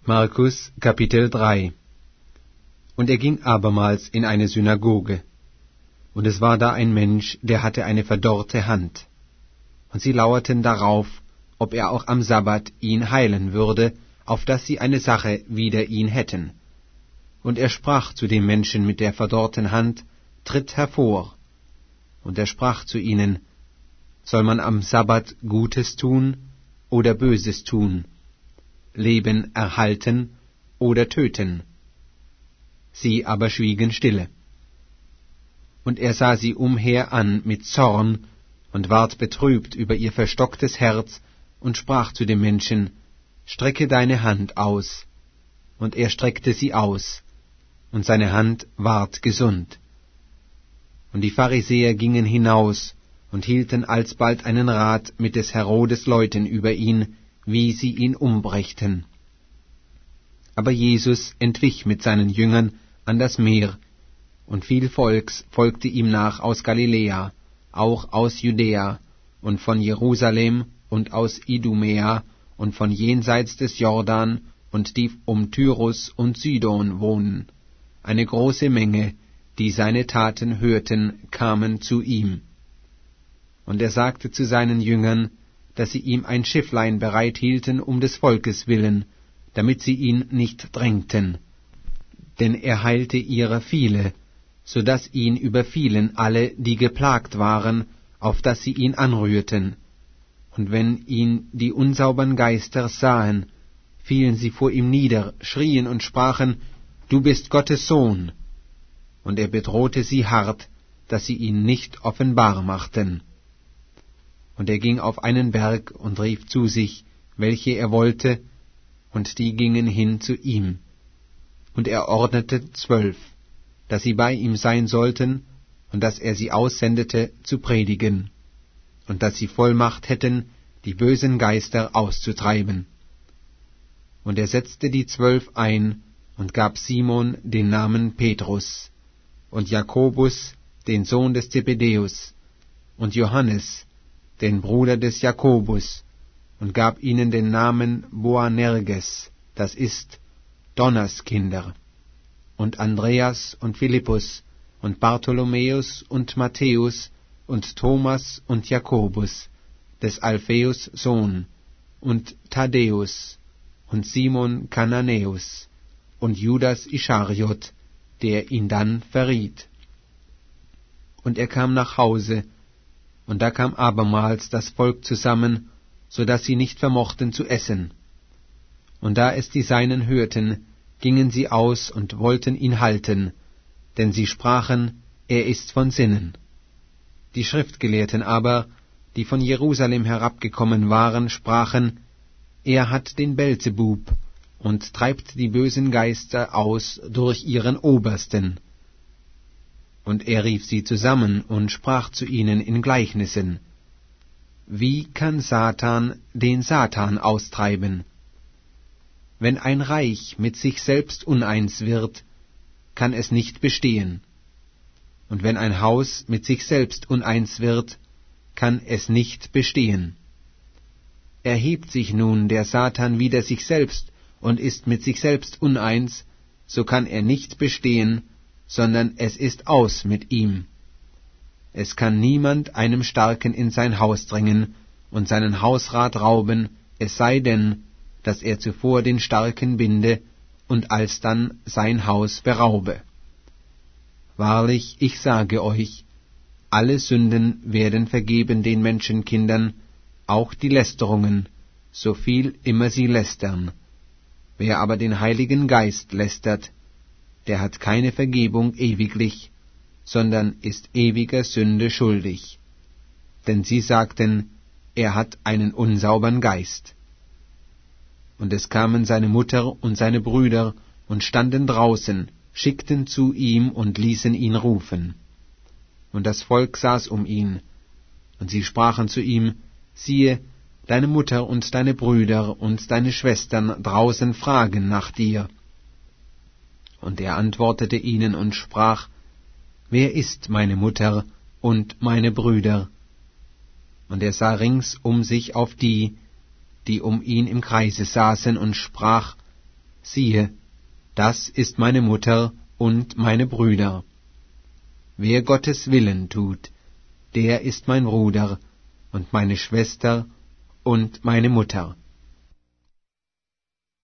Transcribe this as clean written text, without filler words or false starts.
Markus Kapitel 3. Und er ging abermals in eine Synagoge. Und es war da ein Mensch, der hatte eine verdorrte Hand. Und sie lauerten darauf, ob er auch am Sabbat ihn heilen würde, auf dass sie eine Sache wider ihn hätten. Und er sprach zu dem Menschen mit der verdorrten Hand, Tritt hervor. Und er sprach zu ihnen, Soll man am Sabbat Gutes tun oder Böses tun? Leben erhalten oder töten? Sie aber schwiegen stille. Und er sah sie umher an mit Zorn und ward betrübt über ihr verstocktes Herz und sprach zu dem Menschen, Strecke deine Hand aus. Und er streckte sie aus, und seine Hand ward gesund. Und die Pharisäer gingen hinaus und hielten alsbald einen Rat mit des Herodes Leuten über ihn, wie sie ihn umbrächten. Aber Jesus entwich mit seinen Jüngern an das Meer, und viel Volks folgte ihm nach aus Galiläa, auch aus Judäa und von Jerusalem und aus Idumäa und von jenseits des Jordan und die um Tyrus und Sidon wohnen. Eine große Menge, die seine Taten hörten, kamen zu ihm. Und er sagte zu seinen Jüngern, dass sie ihm ein Schifflein bereithielten um des Volkes willen, damit sie ihn nicht drängten. Denn er heilte ihrer viele, so daß ihn überfielen alle, die geplagt waren, auf dass sie ihn anrührten. Und wenn ihn die unsaubern Geister sahen, fielen sie vor ihm nieder, schrien und sprachen, Du bist Gottes Sohn. Und er bedrohte sie hart, dass sie ihn nicht offenbar machten. Und er ging auf einen Berg und rief zu sich, welche er wollte, und die gingen hin zu ihm. Und er ordnete 12, dass sie bei ihm sein sollten, und dass er sie aussendete, zu predigen, und dass sie Vollmacht hätten, die bösen Geister auszutreiben. Und er setzte die 12 ein, und gab Simon den Namen Petrus, und Jakobus, den Sohn des Zebedäus, und Johannes, den Bruder des Jakobus, und gab ihnen den Namen Boanerges, das ist Donnerskinder, und Andreas und Philippus, und Bartholomäus und Matthäus, und Thomas und Jakobus, des Alpheus Sohn, und Thaddäus, und Simon Kananäus, und Judas Ischariot, der ihn dann verriet. Und er kam nach Hause, und da kam abermals das Volk zusammen, so daß sie nicht vermochten zu essen. Und da es die Seinen hörten, gingen sie aus und wollten ihn halten, denn sie sprachen, er ist von Sinnen. Die Schriftgelehrten aber, die von Jerusalem herabgekommen waren, sprachen, er hat den Belzebub und treibt die bösen Geister aus durch ihren Obersten. Und er rief sie zusammen und sprach zu ihnen in Gleichnissen, Wie kann Satan den Satan austreiben? Wenn ein Reich mit sich selbst uneins wird, kann es nicht bestehen. Und wenn ein Haus mit sich selbst uneins wird, kann es nicht bestehen. Erhebt sich nun der Satan wider sich selbst und ist mit sich selbst uneins, so kann er nicht bestehen, sondern es ist aus mit ihm. Es kann niemand einem Starken in sein Haus drängen und seinen Hausrat rauben, es sei denn, dass er zuvor den Starken binde und alsdann sein Haus beraube. Wahrlich, ich sage euch, alle Sünden werden vergeben den Menschenkindern, auch die Lästerungen, so viel immer sie lästern. Wer aber den Heiligen Geist lästert, der hat keine Vergebung ewiglich, sondern ist ewiger Sünde schuldig. Denn sie sagten, er hat einen unsaubern Geist. Und es kamen seine Mutter und seine Brüder und standen draußen, schickten zu ihm und ließen ihn rufen. Und das Volk saß um ihn, und sie sprachen zu ihm, siehe, deine Mutter und deine Brüder und deine Schwestern draußen fragen nach dir. Und er antwortete ihnen und sprach, Wer ist meine Mutter und meine Brüder? Und er sah rings um sich auf die, die um ihn im Kreise saßen, und sprach, siehe, das ist meine Mutter und meine Brüder. Wer Gottes Willen tut, der ist mein Bruder und meine Schwester und meine Mutter.